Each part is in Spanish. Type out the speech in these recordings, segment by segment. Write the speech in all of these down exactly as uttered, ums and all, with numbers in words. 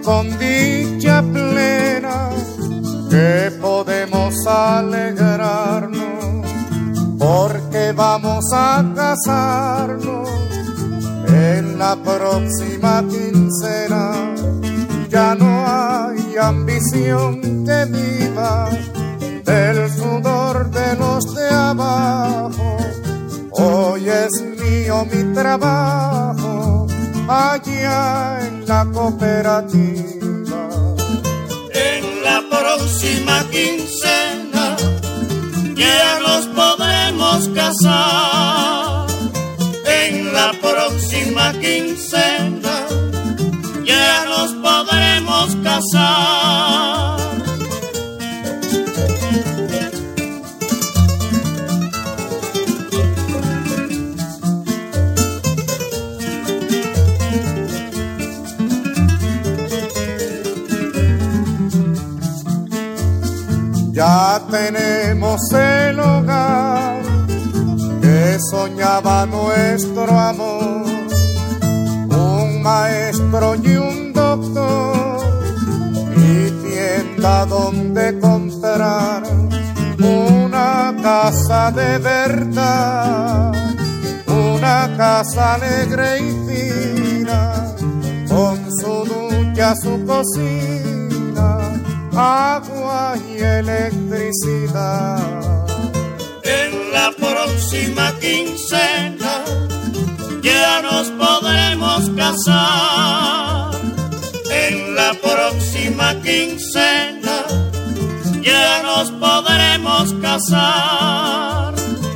con dicha plena que podemos alegrarnos, porque vamos a casarnos en la próxima quincena. Ya no hay ambición que viva del sudor de los de abajo. Hoy es mío mi trabajo allá en la cooperativa. En la próxima quincena ya nos podremos casar. En la próxima quincena ya nos podremos casar. Ya tenemos el hogar que soñaba nuestro amor, un maestro y un doctor, y tienda donde comprar una casa de verdad, una casa alegre y fina, con su ducha, su cocina, agua y electricidad. En la próxima quincena ya nos podremos casar. En la próxima quincena ya nos podremos casar.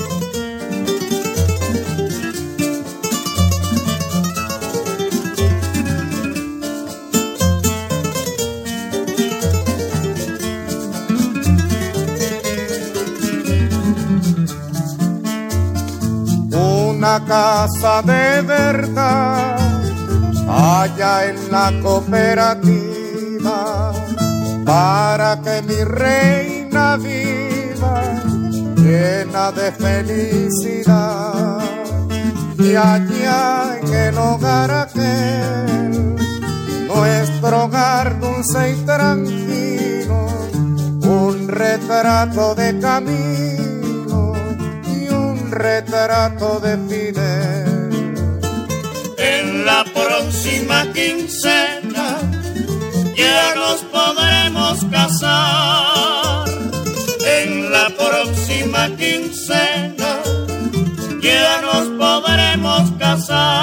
Una casa de verdad allá en la cooperativa, para que mi reina viva llena de felicidad. Y allá en el hogar aquel, nuestro hogar dulce y tranquilo, un retrato de camino, retrato de Fidel. En la próxima quincena ya nos podremos casar. En la próxima quincena ya nos podremos casar.